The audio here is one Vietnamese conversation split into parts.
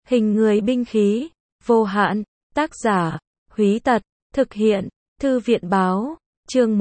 Hình người binh khí, vô hạn, tác giả, Húy Tật, thực hiện, Thư viện báo, chương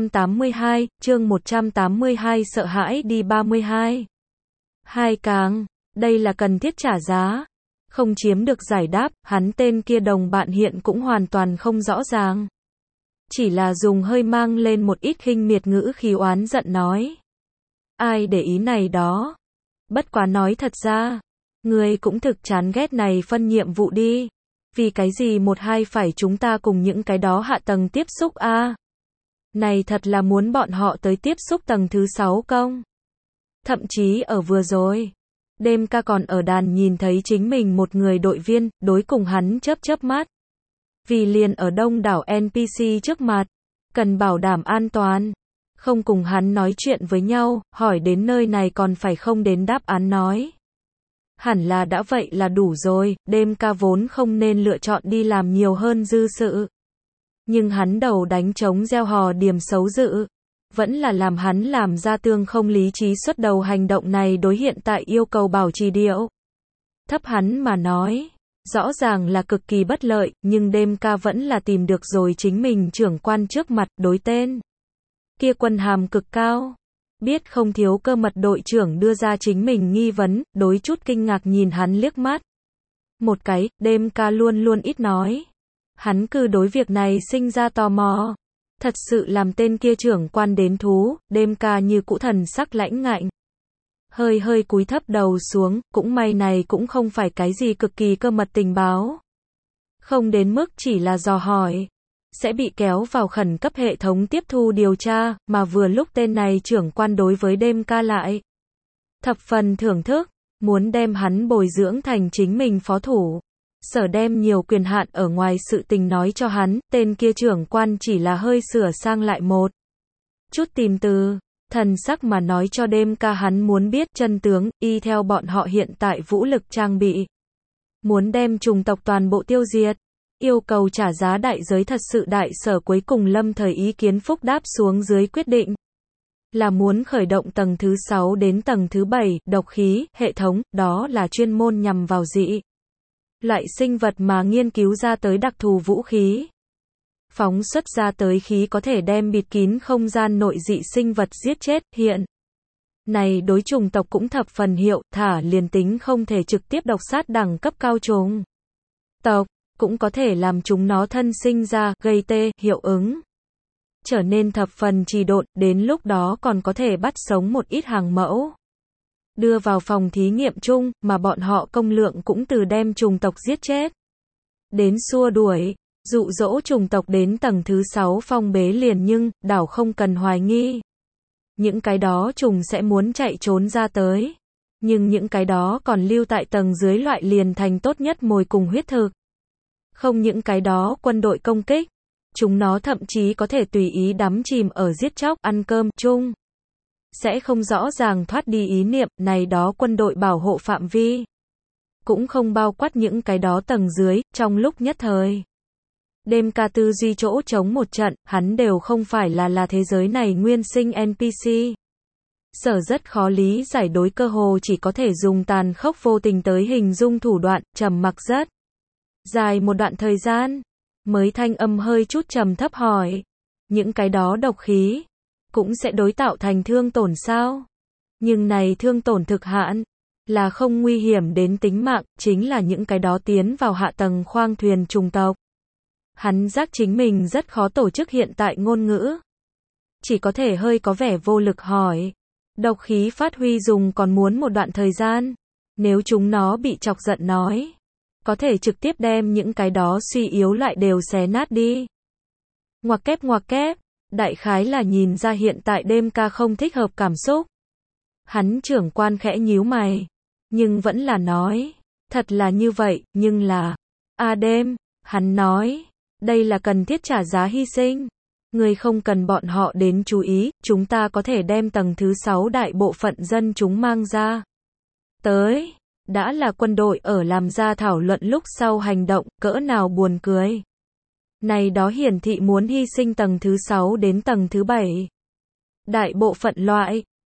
182, sợ hãi đi 32. Hai càng, đây là cần thiết trả giá. Không chiếm được giải đáp, hắn tên kia đồng bạn hiện cũng hoàn toàn không rõ ràng. Chỉ là dùng hơi mang lên một ít khinh miệt ngữ khí oán giận nói. Ai để ý này đó. Bất quá nói thật ra, ngươi cũng thực chán ghét này phân nhiệm vụ đi. Vì cái gì một hai phải chúng ta cùng những cái đó hạ tầng tiếp xúc a? Này thật là muốn bọn họ tới tiếp xúc tầng thứ 6 công. Thậm chí ở vừa rồi, đêm ca còn ở đàn nhìn thấy chính mình một người đội viên, đối cùng hắn chớp chớp mắt. Vì liền ở đông đảo NPC trước mặt, cần bảo đảm an toàn. Không cùng hắn nói chuyện với nhau, hỏi đến nơi này còn phải không đến đáp án nói. Hẳn là đã vậy là đủ rồi, đêm ca vốn không nên lựa chọn đi làm nhiều hơn dư sự. Nhưng hắn đầu đánh trống gieo hò điểm xấu dự. Vẫn là làm hắn làm ra tương không lý trí xuất đầu hành động này đối hiện tại yêu cầu bảo trì điệu. Thấp hắn mà nói, rõ ràng là cực kỳ bất lợi, nhưng đêm ca vẫn là tìm được rồi chính mình trưởng quan trước mặt đối tên. Kia quân hàm cực cao. Biết không thiếu cơ mật đội trưởng đưa ra chính mình nghi vấn, đối chút kinh ngạc nhìn hắn liếc mắt. Một cái, đêm ca luôn luôn ít nói. Hắn cứ đối việc này sinh ra tò mò. Thật sự làm tên kia trưởng quan đến thú, đêm ca như cũ thần sắc lãnh ngạnh. Hơi cúi thấp đầu xuống, cũng may này cũng không phải cái gì cực kỳ cơ mật tình báo. Không đến mức chỉ là dò hỏi. Sẽ bị kéo vào khẩn cấp hệ thống tiếp thu điều tra, mà vừa lúc tên này trưởng quan đối với đêm ca lại. Thập phần thưởng thức, muốn đem hắn bồi dưỡng thành chính mình phó thủ. Sở đem nhiều quyền hạn ở ngoài sự tình nói cho hắn, tên kia trưởng quan chỉ là hơi sửa sang lại một chút tìm từ, thần sắc mà nói cho đêm ca hắn muốn biết chân tướng, y theo bọn họ hiện tại vũ lực trang bị. Muốn đem chủng tộc toàn bộ tiêu diệt. Yêu cầu trả giá đại giới thật sự đại sở cuối cùng lâm thời ý kiến phúc đáp xuống dưới quyết định. Là muốn khởi động tầng thứ 6 đến tầng thứ 7, độc khí, hệ thống, đó là chuyên môn nhằm vào dị. Loại sinh vật mà nghiên cứu ra tới đặc thù vũ khí. Phóng xuất ra tới khí có thể đem bịt kín không gian nội dị sinh vật giết chết, hiện. Này đối chủng tộc cũng thập phần hiệu, thả liền tính không thể trực tiếp độc sát đẳng cấp cao chủng tộc. Cũng có thể làm chúng nó thân sinh ra, gây tê, hiệu ứng. Trở nên thập phần trì độn, đến lúc đó còn có thể bắt sống một ít hàng mẫu. Đưa vào phòng thí nghiệm chung, mà bọn họ công lượng cũng từ đem chủng tộc giết chết. Đến xua đuổi, dụ dỗ chủng tộc đến tầng thứ 6 phong bế liền nhưng, đảo không cần hoài nghi. Những cái đó trùng sẽ muốn chạy trốn ra tới. Nhưng những cái đó còn lưu tại tầng dưới loại liền thành tốt nhất mồi cùng huyết thực. Không những cái đó quân đội công kích, chúng nó thậm chí có thể tùy ý đắm chìm ở giết chóc, ăn cơm chung. Sẽ không rõ ràng thoát đi ý niệm, này đó quân đội bảo hộ phạm vi. Cũng không bao quát những cái đó tầng dưới, trong lúc nhất thời. Đêm ca tư duy chỗ chống một trận, hắn đều không phải là thế giới này nguyên sinh NPC. Sở rất khó lý giải đối cơ hồ chỉ có thể dùng tàn khốc vô tình tới hình dung thủ đoạn, trầm mặc rất. Dài một đoạn thời gian, mới thanh âm hơi chút trầm thấp hỏi. Những cái đó độc khí, cũng sẽ đối tạo thành thương tổn sao? Nhưng này thương tổn thực hạn, là không nguy hiểm đến tính mạng, chính là những cái đó tiến vào hạ tầng khoang thuyền chủng tộc. Hắn giác chính mình rất khó tổ chức hiện tại ngôn ngữ. Chỉ có thể hơi có vẻ vô lực hỏi. Độc khí phát huy dùng còn muốn một đoạn thời gian. Nếu chúng nó bị chọc giận nói. Có thể trực tiếp đem những cái đó suy yếu lại đều xé nát đi. Ngoặc kép, đại khái là nhìn ra hiện tại đêm ca không thích hợp cảm xúc. Hắn trưởng quan khẽ nhíu mày. Nhưng vẫn là nói. Thật là như vậy, nhưng là. Đêm, hắn nói. Đây là cần thiết trả giá hy sinh. Người không cần bọn họ đến chú ý, chúng ta có thể đem tầng thứ 6 đại bộ phận dân chúng mang ra. Tới. Đã là quân đội ở làm ra thảo luận lúc sau hành động, cỡ nào buồn cười. Này đó hiển thị muốn hy sinh tầng thứ 6 đến tầng thứ 7. Đại bộ phận loại,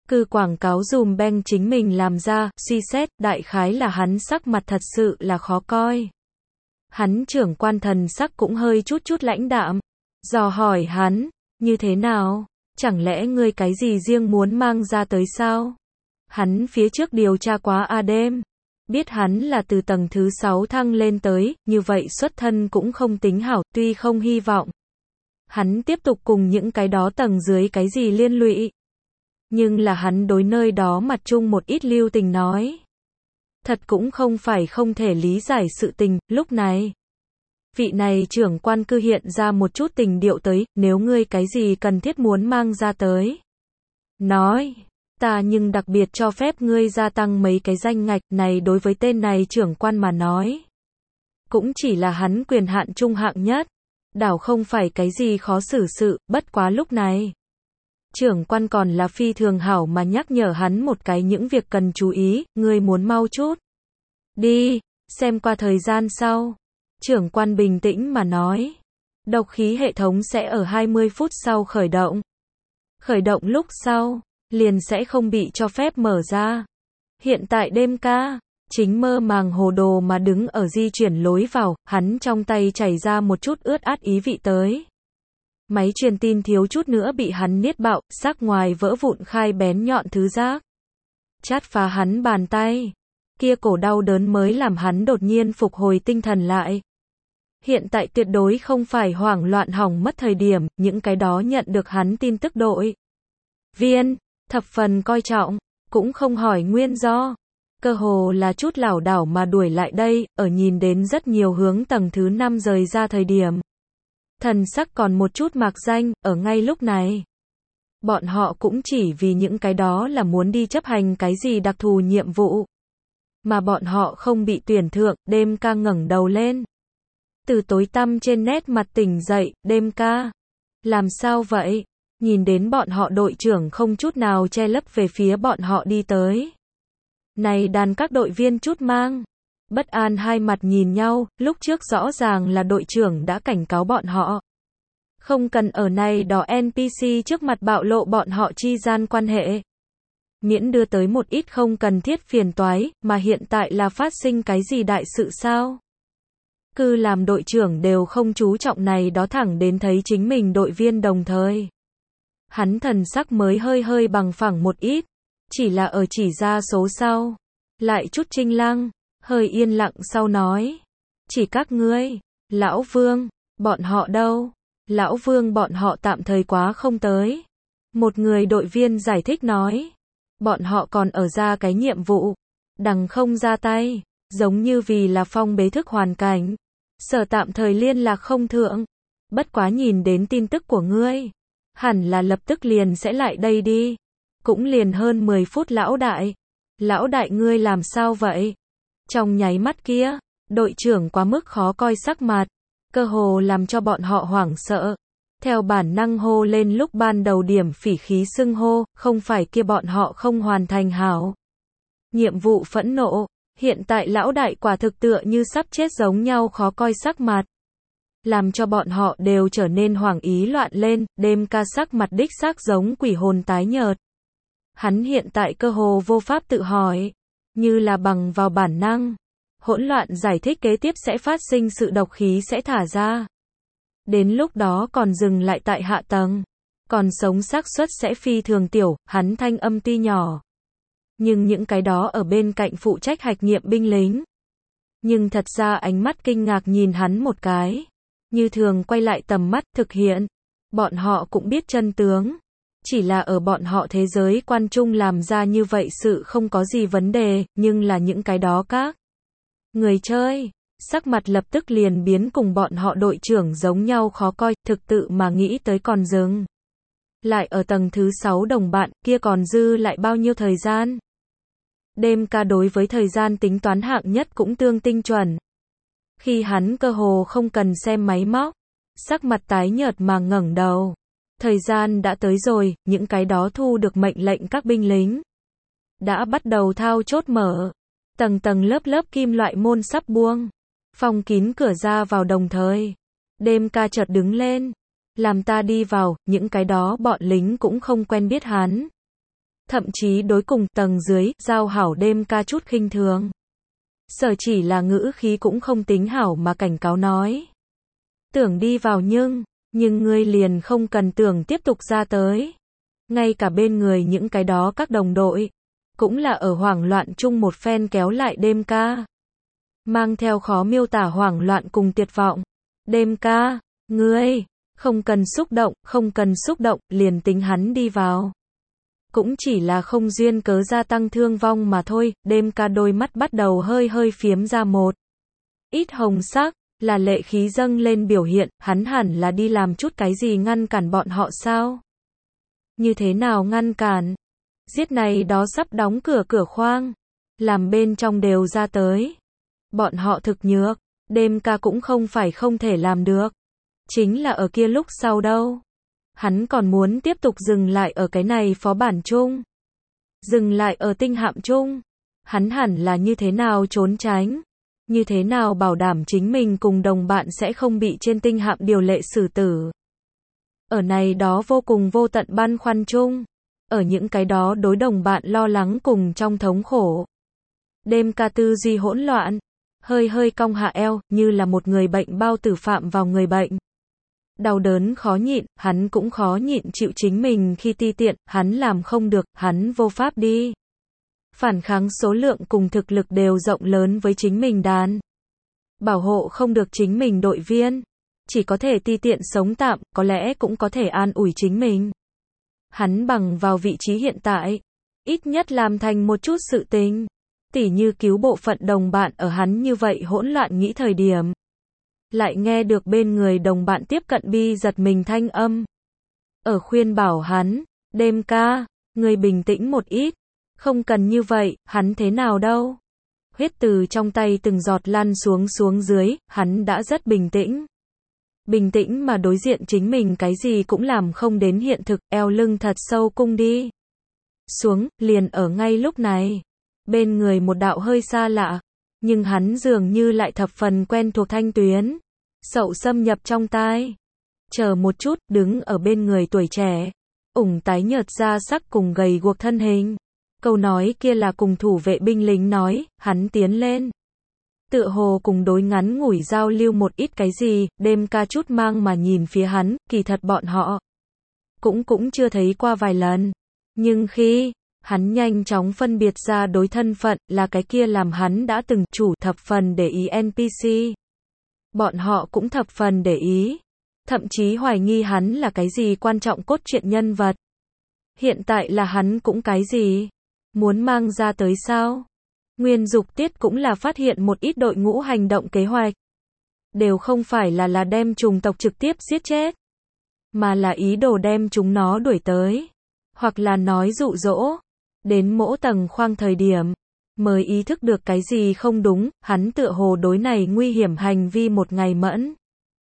Cứ quảng cáo dùm beng chính mình làm ra, suy xét, đại khái là hắn sắc mặt thật sự là khó coi. Hắn trưởng quan thần sắc cũng hơi chút lãnh đạm. Dò hỏi hắn, như thế nào? Chẳng lẽ ngươi cái gì riêng muốn mang ra tới sao? Hắn phía trước điều tra quá đêm. Biết hắn là từ tầng thứ 6 thăng lên tới, như vậy xuất thân cũng không tính hảo, tuy không hy vọng. Hắn tiếp tục cùng những cái đó tầng dưới cái gì liên lụy. Nhưng là hắn đối nơi đó mặt chung một ít lưu tình nói. Thật cũng không phải không thể lý giải sự tình, lúc này. Vị này trưởng quan cư hiện ra một chút tình điệu tới, nếu ngươi cái gì cần thiết muốn mang ra tới. Nói, ta nhưng đặc biệt cho phép ngươi gia tăng mấy cái danh ngạch này đối với tên này trưởng quan mà nói. Cũng chỉ là hắn quyền hạn trung hạng nhất. Đảo không phải cái gì khó xử sự, bất quá lúc này. Trưởng quan còn là phi thường hảo mà nhắc nhở hắn một cái những việc cần chú ý, ngươi muốn mau chút. Đi, xem qua thời gian sau. Trưởng quan bình tĩnh mà nói. Độc khí hệ thống sẽ ở 20 phút sau khởi động. Khởi động lúc sau, liền sẽ không bị cho phép mở ra. Hiện tại đêm ca, chính mơ màng hồ đồ mà đứng ở di chuyển lối vào, hắn trong tay chảy ra một chút ướt át ý vị tới. Máy truyền tin thiếu chút nữa bị hắn niết bạo, sắc ngoài vỡ vụn khai bén nhọn thứ rác. Chát phá hắn bàn tay. Kia cổ đau đớn mới làm hắn đột nhiên phục hồi tinh thần lại. Hiện tại tuyệt đối không phải hoảng loạn hỏng mất thời điểm, những cái đó nhận được hắn tin tức đội viên, thập phần coi trọng, cũng không hỏi nguyên do. Cơ hồ là chút lảo đảo mà đuổi lại đây, ở nhìn đến rất nhiều hướng tầng thứ 5 rời ra thời điểm. Thần sắc còn một chút mạc danh, ở ngay lúc này. Bọn họ cũng chỉ vì những cái đó là muốn đi chấp hành cái gì đặc thù nhiệm vụ. Mà bọn họ không bị tuyển thượng, đêm ca ngẩng đầu lên. Từ tối tăm trên nét mặt tỉnh dậy, đêm ca. Làm sao vậy? Nhìn đến bọn họ đội trưởng không chút nào che lấp về phía bọn họ đi tới. Này đàn các đội viên chút mang. Bất an hai mặt nhìn nhau, lúc trước rõ ràng là đội trưởng đã cảnh cáo bọn họ. Không cần ở này đó NPC trước mặt bạo lộ bọn họ chi gian quan hệ. Miễn đưa tới một ít không cần thiết phiền toái, mà hiện tại là phát sinh cái gì đại sự sao? Cứ làm đội trưởng đều không chú trọng này đó thẳng đến thấy chính mình đội viên đồng thời. Hắn thần sắc mới hơi bằng phẳng một ít, chỉ là ở chỉ ra số sau. Lại chút trinh lăng, hơi yên lặng sau nói. Chỉ các ngươi, Lão Vương, bọn họ đâu? Lão Vương bọn họ tạm thời quá không tới. Một người đội viên giải thích nói. Bọn họ còn ở ra cái nhiệm vụ. Đằng không ra tay, giống như vì là phong bế thức hoàn cảnh. Sở tạm thời liên lạc không thượng. Bất quá nhìn đến tin tức của ngươi. Hẳn là lập tức liền sẽ lại đây đi. Cũng liền hơn 10 phút lão đại. Lão đại ngươi làm sao vậy? Trong nháy mắt kia, đội trưởng quá mức khó coi sắc mặt. Cơ hồ làm cho bọn họ hoảng sợ. Theo bản năng hô lên lúc ban đầu điểm phỉ khí xưng hô, không phải kia bọn họ không hoàn thành hảo. Nhiệm vụ phẫn nộ, hiện tại lão đại quả thực tựa như sắp chết giống nhau khó coi sắc mặt. Làm cho bọn họ đều trở nên hoảng ý loạn lên, đêm ca sắc mặt đích xác giống quỷ hồn tái nhợt. Hắn hiện tại cơ hồ vô pháp tự hỏi, như là bằng vào bản năng. Hỗn loạn giải thích kế tiếp sẽ phát sinh sự độc khí sẽ thả ra. Đến lúc đó còn dừng lại tại hạ tầng. Còn sống xác suất sẽ phi thường tiểu, hắn thanh âm tuy nhỏ. Nhưng những cái đó ở bên cạnh phụ trách hạch nghiệm binh lính. Nhưng thật ra ánh mắt kinh ngạc nhìn hắn một cái. Như thường quay lại tầm mắt thực hiện. Bọn họ cũng biết chân tướng. Chỉ là ở bọn họ thế giới quan trung làm ra như vậy sự không có gì vấn đề, nhưng là những cái đó các người chơi, sắc mặt lập tức liền biến cùng bọn họ đội trưởng giống nhau khó coi, thực tự mà nghĩ tới còn dừng. Lại ở tầng thứ 6 đồng bạn, kia còn dư lại bao nhiêu thời gian? Đêm ca đối với thời gian tính toán hạng nhất cũng tương tinh chuẩn. Khi hắn cơ hồ không cần xem máy móc, sắc mặt tái nhợt mà ngẩng đầu. Thời gian đã tới rồi, những cái đó thu được mệnh lệnh các binh lính. Đã bắt đầu thao chốt mở. Tầng tầng lớp lớp kim loại môn sắp buông. Phong kín cửa ra vào đồng thời. Đêm ca chợt đứng lên. Làm ta đi vào, những cái đó bọn lính cũng không quen biết hắn. thậm chí đối cùng tầng dưới, giao hảo đêm ca chút khinh thường. Sở chỉ là ngữ khí cũng không tính hảo mà cảnh cáo nói. Tưởng đi vào nhưng ngươi liền không cần tưởng tiếp tục ra tới. Ngay cả bên người những cái đó các đồng đội, cũng là ở hoảng loạn chung một phen kéo lại đêm ca. Mang theo khó miêu tả hoảng loạn cùng tuyệt vọng. Đêm ca, ngươi, không cần xúc động, liền tính hắn đi vào. Cũng chỉ là không duyên cớ gia tăng thương vong mà thôi, đêm ca đôi mắt bắt đầu hơi phiếm ra một ít hồng sắc, là lệ khí dâng lên biểu hiện, hắn hẳn là đi làm chút cái gì ngăn cản bọn họ sao? Như thế nào ngăn cản? Giết này đó sắp đóng cửa khoang, làm bên trong đều ra tới. Bọn họ thực nhược, đêm ca cũng không phải không thể làm được. Chính là ở kia lúc sau đâu. Hắn còn muốn tiếp tục dừng lại ở cái này phó bản chung. Dừng lại ở tinh hạm chung. Hắn hẳn là như thế nào trốn tránh. Như thế nào bảo đảm chính mình cùng đồng bạn sẽ không bị trên tinh hạm điều lệ xử tử. Ở này đó vô cùng vô tận băn khoăn chung. Ở những cái đó đối đồng bạn lo lắng cùng trong thống khổ. Đêm ca tư duy hỗn loạn. Hơi cong hạ eo, như là một người bệnh bao tử phạm vào người bệnh. Đau đớn khó nhịn, hắn cũng khó nhịn chịu chính mình khi ti tiện, hắn làm không được, hắn vô pháp đi. Phản kháng số lượng cùng thực lực đều rộng lớn với chính mình đàn. Bảo hộ không được chính mình đội viên. Chỉ có thể ti tiện sống tạm, có lẽ cũng có thể an ủi chính mình. Hắn bằng vào vị trí hiện tại. Ít nhất làm thành một chút sự tình. Tỉ như cứu bộ phận đồng bạn ở hắn như vậy hỗn loạn nghĩ thời điểm. Lại nghe được bên người đồng bạn tiếp cận bi giật mình thanh âm. Ở khuyên bảo hắn, đêm ca, người bình tĩnh một ít. Không cần như vậy, hắn thế nào đâu. Huyết từ trong tay từng giọt lăn xuống dưới, hắn đã rất bình tĩnh. Bình tĩnh mà đối diện chính mình cái gì cũng làm không đến hiện thực, eo lưng thật sâu cung đi. Xuống, liền ở ngay lúc này. Bên người một đạo hơi xa lạ, nhưng hắn dường như lại thập phần quen thuộc thanh tuyến. Sậu xâm nhập trong tai. Chờ một chút, đứng ở bên người tuổi trẻ. Ủng tái nhợt da sắc cùng gầy guộc thân hình. Câu nói kia là cùng thủ vệ binh lính nói, hắn tiến lên. Tựa hồ cùng đối ngắn ngủi giao lưu một ít cái gì, đêm ca chút mang mà nhìn phía hắn, kỳ thật bọn họ. Cũng chưa thấy qua vài lần. Nhưng khi hắn nhanh chóng phân biệt ra đối thân phận là cái kia làm hắn đã từng chủ thập phần để ý NPC. Bọn họ cũng thập phần để ý. Thậm chí hoài nghi hắn là cái gì quan trọng cốt truyện nhân vật. Hiện tại là hắn cũng cái gì? Muốn mang ra tới sao? Nguyên Dục Tiết cũng là phát hiện một ít đội ngũ hành động kế hoạch. Đều không phải là đem chủng tộc trực tiếp giết chết. Mà là ý đồ đem chúng nó đuổi tới. Hoặc là nói dụ dỗ. Đến mỗi tầng khoang thời điểm. Mới ý thức được cái gì không đúng, hắn tựa hồ đối này nguy hiểm hành vi một ngày mẫn.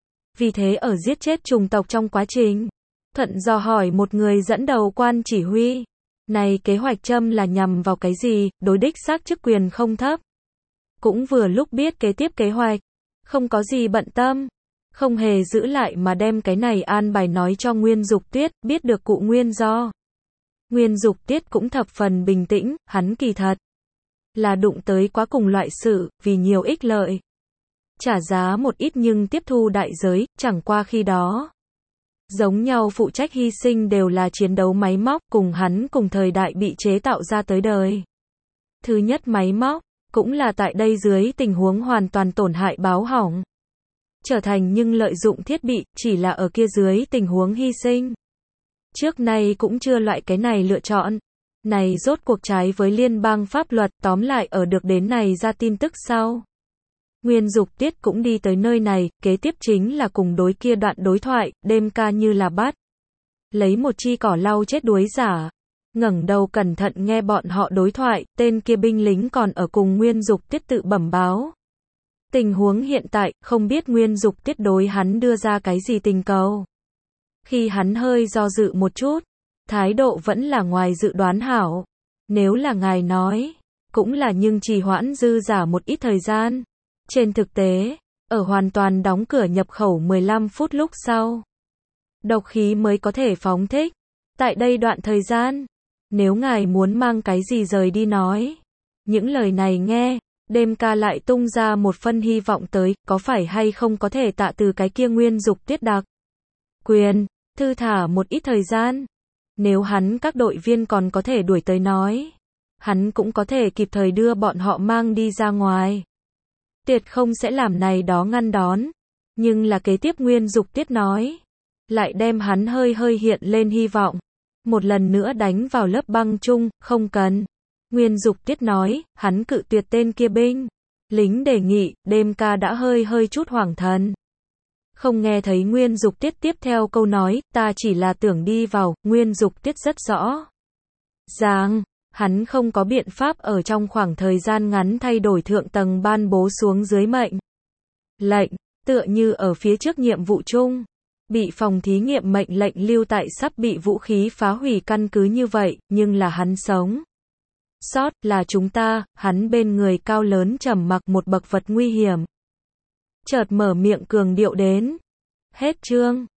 Vì thế ở giết chết chủng tộc trong quá trình. Thuận dò hỏi một người dẫn đầu quan chỉ huy. Này kế hoạch châm là nhằm vào cái gì, đối đích xác chức quyền không thấp. Cũng vừa lúc biết kế tiếp kế hoạch. Không có gì bận tâm. Không hề giữ lại mà đem cái này an bài nói cho Nguyên Dục Tiết, biết được cụ nguyên do. Nguyên Dục Tiết cũng thập phần bình tĩnh, hắn kỳ thật. Là đụng tới quá cùng loại sự, vì nhiều ích lợi. Trả giá một ít nhưng tiếp thu đại giới, chẳng qua khi đó. Giống nhau phụ trách hy sinh đều là chiến đấu máy móc, cùng hắn cùng thời đại bị chế tạo ra tới đời. Thứ nhất máy móc, cũng là tại đây dưới tình huống hoàn toàn tổn hại báo hỏng. Trở thành nhưng lợi dụng thiết bị, chỉ là ở kia dưới tình huống hy sinh. Trước nay cũng chưa loại cái này lựa chọn. Này rốt cuộc trái với liên bang pháp luật, tóm lại ở được đến này ra tin tức sau. Nguyên Dục Tiết cũng đi tới nơi này, kế tiếp chính là cùng đối kia đoạn đối thoại, đêm ca như là bắt. Lấy một chi cỏ lau chết đuối giả. Ngẩng đầu cẩn thận nghe bọn họ đối thoại, tên kia binh lính còn ở cùng Nguyên Dục Tiết tự bẩm báo. Tình huống hiện tại, không biết Nguyên Dục Tiết đối hắn đưa ra cái gì tình cầu. Khi hắn hơi do dự một chút, thái độ vẫn là ngoài dự đoán hảo. Nếu là ngài nói, cũng là nhưng trì hoãn dư giả một ít thời gian. Trên thực tế, ở hoàn toàn đóng cửa nhập khẩu 15 phút lúc sau, độc khí mới có thể phóng thích. Tại đây đoạn thời gian, Nếu ngài muốn mang cái gì rời đi nói. Những lời này nghe, đêm ca lại tung ra một phân hy vọng tới, có phải hay không có thể tạ từ cái kia Nguyên Dục Tiết đặc quyền, thư thả một ít thời gian. Nếu hắn các đội viên còn có thể đuổi tới nói, hắn cũng có thể kịp thời đưa bọn họ mang đi ra ngoài. Tuyệt không sẽ làm này đó ngăn đón. Nhưng là kế tiếp Nguyên Dục Tiết nói, lại đem hắn hơi hơi hiện lên hy vọng. Một lần nữa đánh vào lớp băng chung, không cần. Nguyên Dục Tiết nói, hắn cự tuyệt tên kia binh. Lính đề nghị, đêm ca đã hơi hơi chút hoảng thần. Không nghe thấy Nguyên Dục Tiết tiếp theo câu nói, ta chỉ là tưởng đi vào. Nguyên Dục Tiết rất rõ ràng, hắn không có biện pháp ở trong khoảng thời gian ngắn thay đổi thượng tầng ban bố xuống dưới mệnh lệnh, tựa như ở phía trước nhiệm vụ chung. Bị phòng thí nghiệm mệnh lệnh lưu tại sắp bị vũ khí phá hủy căn cứ như vậy, nhưng là hắn sống sót, là chúng ta, hắn bên người cao lớn trầm mặc một bậc vật nguy hiểm. Chợt mở miệng cường điệu đến. Hết chương.